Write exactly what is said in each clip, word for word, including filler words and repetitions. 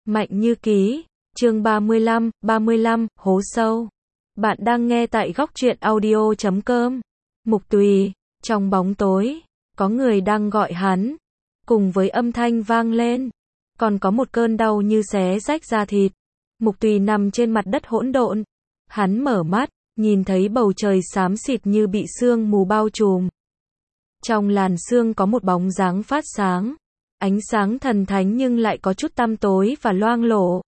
Mạnh Như Ký, chương ba mươi lăm, ba mươi lăm, hố sâu. Bạn đang nghe tại góc truyện audio chấm com. Mục Tùy, trong bóng tối, có người đang gọi hắn. Cùng với âm thanh vang lên, còn có một cơn đau như xé rách da thịt. Mục Tùy nằm trên mặt đất hỗn độn. Hắn mở mắt, nhìn thấy bầu trời xám xịt như bị sương mù bao trùm. Trong làn sương có một bóng dáng phát sáng. Ánh sáng thần thánh nhưng lại có chút tăm tối và loang lổ.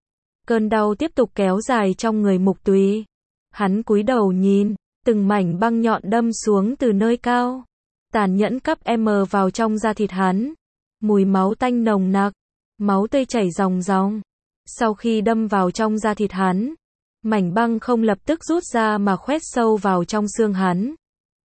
Cơn đau tiếp tục kéo dài trong người Mục Tùy. Hắn cúi đầu nhìn, từng mảnh băng nhọn đâm xuống từ nơi cao. Tàn nhẫn cắp em vào trong da thịt hắn. Mùi máu tanh nồng nặc, máu tươi chảy ròng ròng. Sau khi đâm vào trong da thịt hắn, mảnh băng không lập tức rút ra mà khoét sâu vào trong xương hắn.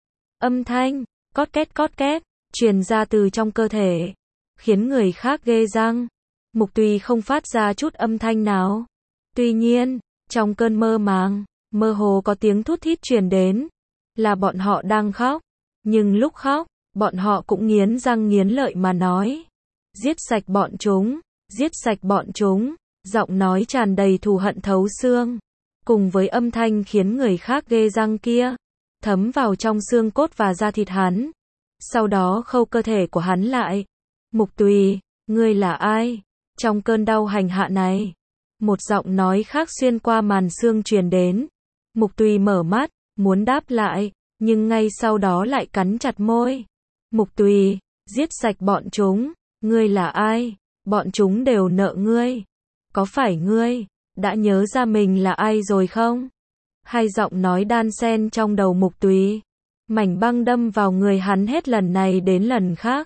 Âm thanh, cót két cót két, truyền ra từ trong cơ thể, khiến người khác ghê răng. Mục Tùy không phát ra chút âm thanh nào. Tuy nhiên, trong cơn mơ màng, mơ hồ có tiếng thút thít truyền đến. Là bọn họ đang khóc. Nhưng lúc khóc, bọn họ cũng nghiến răng nghiến lợi mà nói. Giết sạch bọn chúng, giết sạch bọn chúng. Giọng nói tràn đầy thù hận thấu xương. Cùng với âm thanh khiến người khác ghê răng kia, thấm vào trong xương cốt và da thịt hắn. Sau đó khâu cơ thể của hắn lại. Mục Tùy, ngươi là ai? Trong cơn đau hành hạ này, một giọng nói khác xuyên qua màn sương truyền đến. Mục Tùy mở mắt, muốn đáp lại, nhưng ngay sau đó lại cắn chặt môi. Mục Tùy, giết sạch bọn chúng, ngươi là ai? Bọn chúng đều nợ ngươi. Có phải ngươi đã nhớ ra mình là ai rồi không? Hai giọng nói đan xen trong đầu Mục Tùy. Mảnh băng đâm vào người hắn hết lần này đến lần khác.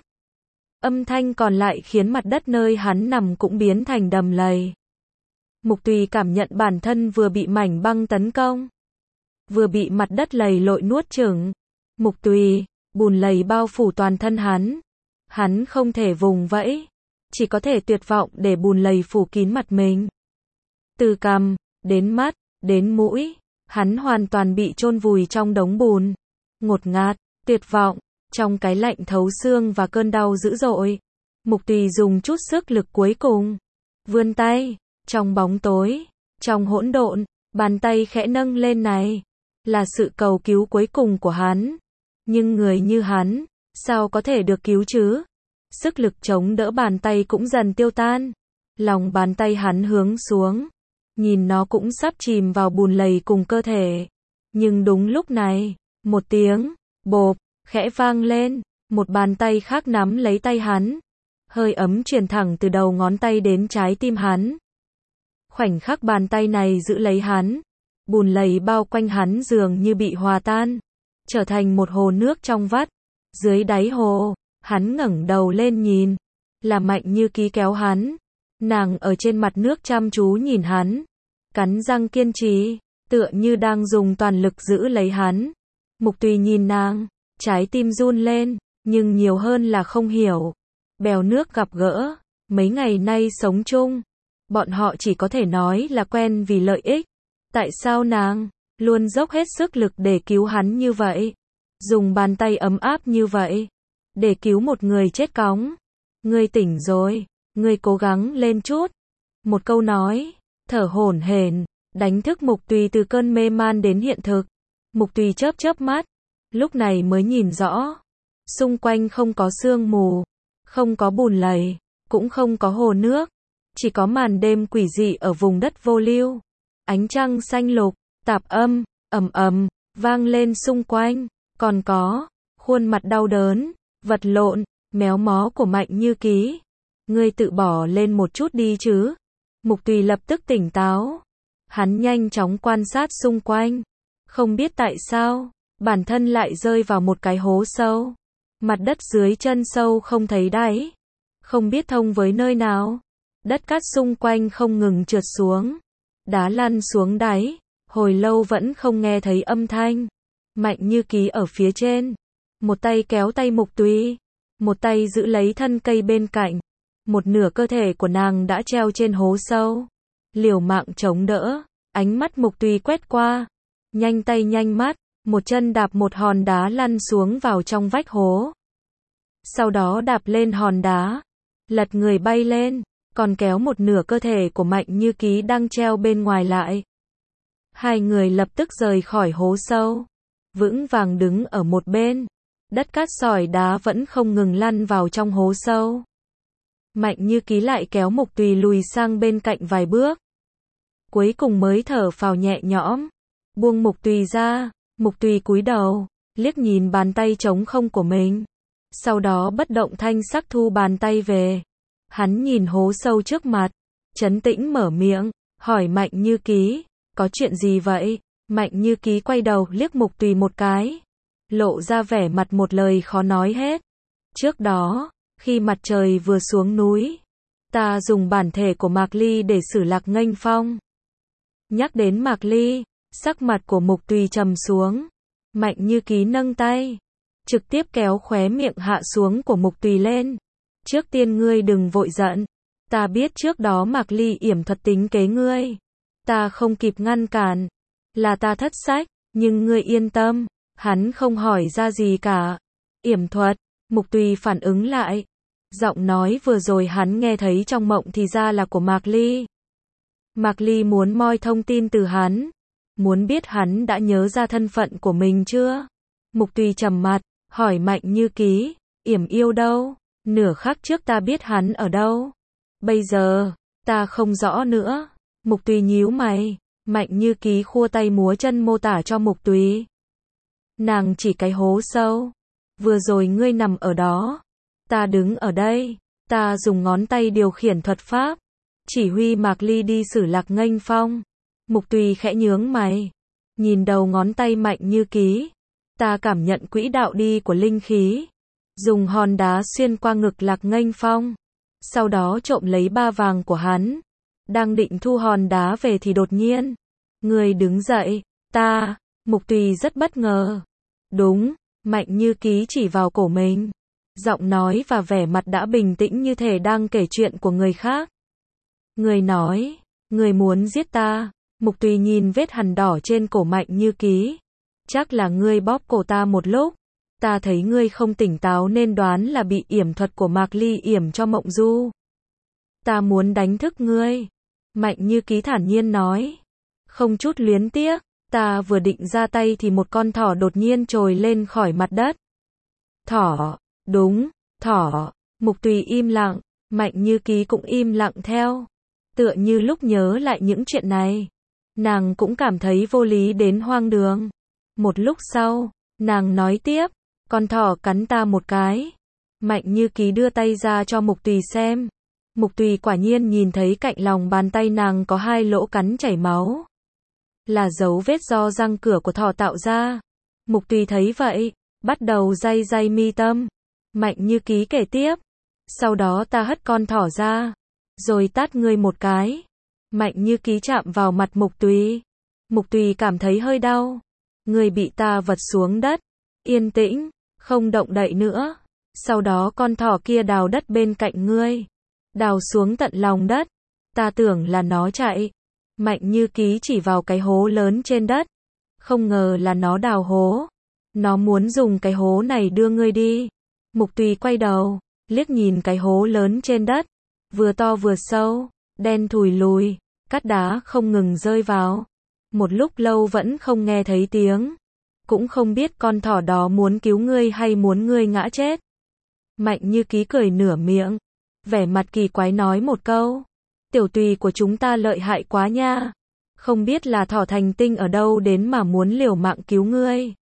Âm thanh còn lại khiến mặt đất nơi hắn nằm cũng biến thành đầm lầy. Mục Tùy cảm nhận bản thân vừa bị mảnh băng tấn công, vừa bị mặt đất lầy lội nuốt chửng. Mục Tùy, bùn lầy bao phủ toàn thân hắn. Hắn không thể vùng vẫy, chỉ có thể tuyệt vọng để bùn lầy phủ kín mặt mình. Từ cằm, đến mắt, đến mũi, hắn hoàn toàn bị chôn vùi trong đống bùn. Ngột ngạt, tuyệt vọng, trong cái lạnh thấu xương và cơn đau dữ dội. Mục Tùy dùng chút sức lực cuối cùng, vươn tay, trong bóng tối, trong hỗn độn, bàn tay khẽ nâng lên này, là sự cầu cứu cuối cùng của hắn. Nhưng người như hắn, sao có thể được cứu chứ? Sức lực chống đỡ bàn tay cũng dần tiêu tan. Lòng bàn tay hắn hướng xuống, nhìn nó cũng sắp chìm vào bùn lầy cùng cơ thể. Nhưng đúng lúc này, một tiếng bộp khẽ vang lên, một bàn tay khác nắm lấy tay hắn. Hơi ấm truyền thẳng từ đầu ngón tay đến trái tim hắn. Khoảnh khắc bàn tay này giữ lấy hắn, bùn lầy bao quanh hắn dường như bị hòa tan, trở thành một hồ nước trong vắt. Dưới đáy hồ, hắn ngẩng đầu lên nhìn, là Mạnh Như Ký kéo hắn. Nàng ở trên mặt nước chăm chú nhìn hắn, cắn răng kiên trì, tựa như đang dùng toàn lực giữ lấy hắn. Mục Tùy nhìn nàng, trái tim run lên, nhưng nhiều hơn là không hiểu. Bèo nước gặp gỡ, mấy ngày nay sống chung, bọn họ chỉ có thể nói là quen vì lợi ích. Tại sao nàng luôn dốc hết sức lực để cứu hắn như vậy? Dùng bàn tay ấm áp như vậy để cứu một người chết cóng. Ngươi tỉnh rồi, ngươi cố gắng lên chút. Một câu nói thở hổn hển đánh thức Mục Tùy từ cơn mê man đến hiện thực. Mục Tùy chớp chớp mắt, lúc này mới nhìn rõ. Xung quanh không có sương mù, không có bùn lầy, cũng không có hồ nước. Chỉ có màn đêm quỷ dị ở vùng đất vô lưu. Ánh trăng xanh lục, tạp âm, ầm ầm, vang lên xung quanh. Còn có, khuôn mặt đau đớn, vật lộn, méo mó của Mạnh Như Ký. Ngươi tự bỏ lên một chút đi chứ. Mục Tùy lập tức tỉnh táo. Hắn nhanh chóng quan sát xung quanh. Không biết tại sao, bản thân lại rơi vào một cái hố sâu. Mặt đất dưới chân sâu không thấy đáy. Không biết thông với nơi nào. Đất cát xung quanh không ngừng trượt xuống. Đá lăn xuống đáy. Hồi lâu vẫn không nghe thấy âm thanh. Mạnh Như Ký ở phía trên. Một tay kéo tay Mục Tùy. Một tay giữ lấy thân cây bên cạnh. Một nửa cơ thể của nàng đã treo trên hố sâu. Liều mạng chống đỡ. Ánh mắt Mục Tùy quét qua. Nhanh tay nhanh mắt. Một chân đạp một hòn đá lăn xuống vào trong vách hố. Sau đó đạp lên hòn đá. Lật người bay lên. còn kéo một nửa cơ thể của Mạnh Như Ký đang treo bên ngoài lại. Hai người lập tức rời khỏi hố sâu, vững vàng đứng ở một bên. Đất cát sỏi đá vẫn không ngừng lăn vào trong hố sâu. Mạnh Như Ký lại kéo Mục Tùy lùi sang bên cạnh vài bước. Cuối cùng mới thở phào nhẹ nhõm, buông Mục Tùy ra. Mục Tùy cúi đầu, liếc nhìn bàn tay trống không của mình. Sau đó bất động thanh sắc thu bàn tay về. Hắn nhìn hố sâu trước mặt, trấn tĩnh mở miệng, hỏi Mạnh Như Ký, có chuyện gì vậy? Mạnh Như Ký quay đầu liếc Mục Tùy một cái, lộ ra vẻ mặt một lời khó nói hết. Trước đó, khi mặt trời vừa xuống núi, ta dùng bản thể của Mạc Ly để xử Lạc Nghênh Phong. Nhắc đến Mạc Ly, sắc mặt của Mục Tùy trầm xuống. Mạnh Như Ký nâng tay, trực tiếp kéo khóe miệng hạ xuống của Mục Tùy lên. Trước tiên ngươi đừng vội giận, ta biết trước đó Mạc Ly yểm thuật tính kế ngươi, ta không kịp ngăn cản, là ta thất sách, nhưng ngươi yên tâm, hắn không hỏi ra gì cả. Yểm thuật, Mục Tùy phản ứng lại, giọng nói vừa rồi hắn nghe thấy trong mộng thì ra là của Mạc Ly. Mạc Ly muốn moi thông tin từ hắn, muốn biết hắn đã nhớ ra thân phận của mình chưa. Mục Tùy trầm mặt, hỏi Mạnh Như Ký, yểm yêu đâu? Nửa khắc trước ta biết hắn ở đâu, bây giờ, ta không rõ nữa. Mục Tùy nhíu mày. Mạnh Như Ký khua tay múa chân mô tả cho Mục Tùy. Nàng chỉ cái hố sâu, vừa rồi ngươi nằm ở đó, ta đứng ở đây, ta dùng ngón tay điều khiển thuật pháp, chỉ huy Mạc Ly đi xử Lạc Nghênh Phong. Mục Tùy khẽ nhướng mày, nhìn đầu ngón tay Mạnh Như Ký, ta cảm nhận quỹ đạo đi của linh khí, dùng hòn đá xuyên qua ngực Lạc Nghênh Phong, sau đó trộm lấy ba vàng của hắn. Đang định thu hòn đá về thì đột nhiên, người đứng dậy, ta. Mục Tùy rất bất ngờ. Đúng, Mạnh Như Ký chỉ vào cổ mình, giọng nói và vẻ mặt đã bình tĩnh như thể đang kể chuyện của người khác. Người nói, người muốn giết ta. Mục Tùy nhìn vết hằn đỏ trên cổ Mạnh Như Ký, chắc là ngươi bóp cổ ta một lúc, ta thấy ngươi không tỉnh táo nên đoán là bị yểm thuật của Mạc Ly yểm cho Mộng Du. Ta muốn đánh thức ngươi. Mạnh Như Ký thản nhiên nói, không chút luyến tiếc. Ta vừa định ra tay thì một con thỏ đột nhiên trồi lên khỏi mặt đất. Thỏ, đúng, thỏ. Mục Tùy im lặng, Mạnh Như Ký cũng im lặng theo. Tựa như lúc nhớ lại những chuyện này, nàng cũng cảm thấy vô lý đến hoang đường. Một lúc sau, nàng nói tiếp, con thỏ cắn ta một cái. Mạnh Như Ký đưa tay ra cho Mục Tùy xem. Mục Tùy quả nhiên nhìn thấy cạnh lòng bàn tay nàng có hai lỗ cắn chảy máu, là dấu vết do răng cửa của thỏ tạo ra. Mục Tùy thấy vậy, bắt đầu day day mi tâm. Mạnh Như Ký kể tiếp, sau đó ta hất con thỏ ra, rồi tát ngươi một cái. Mạnh Như Ký chạm vào mặt Mục Tùy. Mục Tùy cảm thấy hơi đau. Ngươi bị ta vật xuống đất. Yên tĩnh, không động đậy nữa. Sau đó con thỏ kia đào đất bên cạnh ngươi, đào xuống tận lòng đất. Ta tưởng là nó chạy. Mạnh Như Ký chỉ vào cái hố lớn trên đất. Không ngờ là nó đào hố. Nó muốn dùng cái hố này đưa ngươi đi. Mục Tùy quay đầu, liếc nhìn cái hố lớn trên đất, vừa to vừa sâu, đen thùi lùi, cát đá không ngừng rơi vào. Một lúc lâu vẫn không nghe thấy tiếng. Cũng không biết con thỏ đó muốn cứu ngươi hay muốn ngươi ngã chết. Mạnh Như Ký cười nửa miệng, vẻ mặt kỳ quái nói một câu, tiểu Tùy của chúng ta lợi hại quá nha. Không biết là thỏ thành tinh ở đâu đến mà muốn liều mạng cứu ngươi.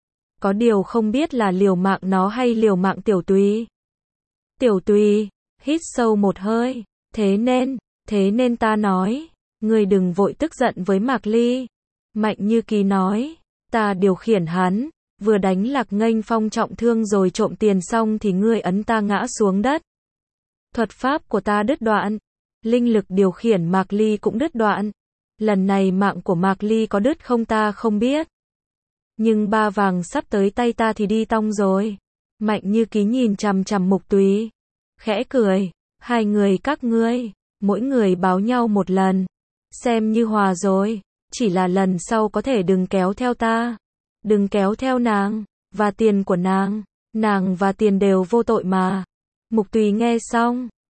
Có điều không biết là liều mạng nó hay liều mạng tiểu Tùy. Tiểu Tùy hít sâu một hơi, thế nên, thế nên ta nói, ngươi đừng vội tức giận với Mạc Ly. Mạnh Như Ký nói, ta điều khiển hắn, vừa đánh Lạc Nghênh Phong trọng thương rồi trộm tiền xong thì ngươi ấn ta ngã xuống đất. Thuật pháp của ta đứt đoạn, linh lực điều khiển Mạc Ly cũng đứt đoạn. Lần này mạng của Mạc Ly có đứt không ta không biết. Nhưng ba vàng sắp tới tay ta thì đi tong rồi. Mạnh Như Ký nhìn chằm chằm Mục Tùy, khẽ cười, hai người các ngươi, mỗi người báo nhau một lần, xem như hòa rồi, chỉ là lần sau có thể đừng kéo theo ta, đừng kéo theo nàng, và tiền của nàng, nàng và tiền đều vô tội mà. Mục Tùy nghe xong,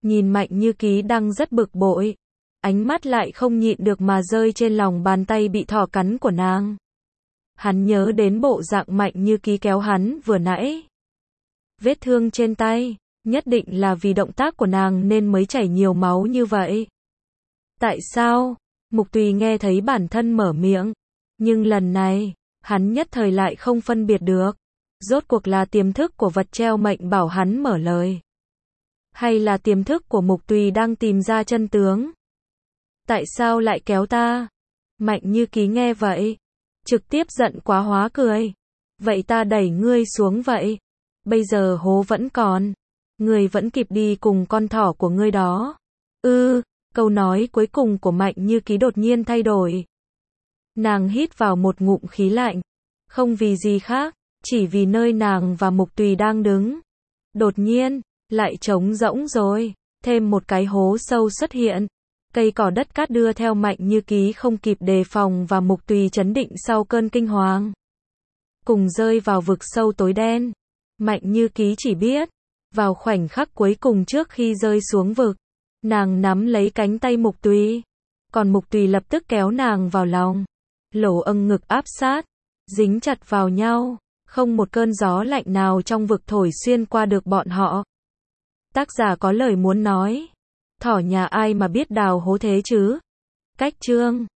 Nhìn Mạnh Như Ký đang rất bực bội. Ánh mắt lại không nhịn được mà rơi trên lòng bàn tay bị thỏ cắn của nàng. Hắn nhớ đến bộ dạng Mạnh Như Ký kéo hắn vừa nãy. Vết thương trên tay, nhất định là vì động tác của nàng nên mới chảy nhiều máu như vậy. Tại sao? Mục Tùy nghe thấy bản thân mở miệng. Nhưng lần này, hắn nhất thời lại không phân biệt được. Rốt cuộc là tiềm thức của vật treo mệnh bảo hắn mở lời. Hay là tiềm thức của Mục Tùy đang tìm ra chân tướng? Tại sao lại kéo ta? Mạnh Như Ký nghe vậy, trực tiếp giận quá hóa cười. Vậy ta đẩy ngươi xuống vậy. Bây giờ hố vẫn còn. Ngươi vẫn kịp đi cùng con thỏ của ngươi đó. Ư, câu nói cuối cùng của Mạnh Như Ký đột nhiên thay đổi. Nàng hít vào một ngụm khí lạnh. Không vì gì khác, chỉ vì nơi nàng và Mục Tùy đang đứng. Đột nhiên, lại trống rỗng rồi. Thêm một cái hố sâu xuất hiện. Cây cỏ đất cát đưa theo Mạnh Như Ký không kịp đề phòng và Mục Tùy chấn định sau cơn kinh hoàng. Cùng rơi vào vực sâu tối đen. Mạnh Như Ký chỉ biết, vào khoảnh khắc cuối cùng trước khi rơi xuống vực, nàng nắm lấy cánh tay Mục Tùy. Còn Mục Tùy lập tức kéo nàng vào lòng. Lỗ âng ngực áp sát, dính chặt vào nhau. Không một cơn gió lạnh nào trong vực thổi xuyên qua được bọn họ. Tác giả có lời muốn nói. Thỏ nhà ai mà biết đào hố thế chứ? Cách chương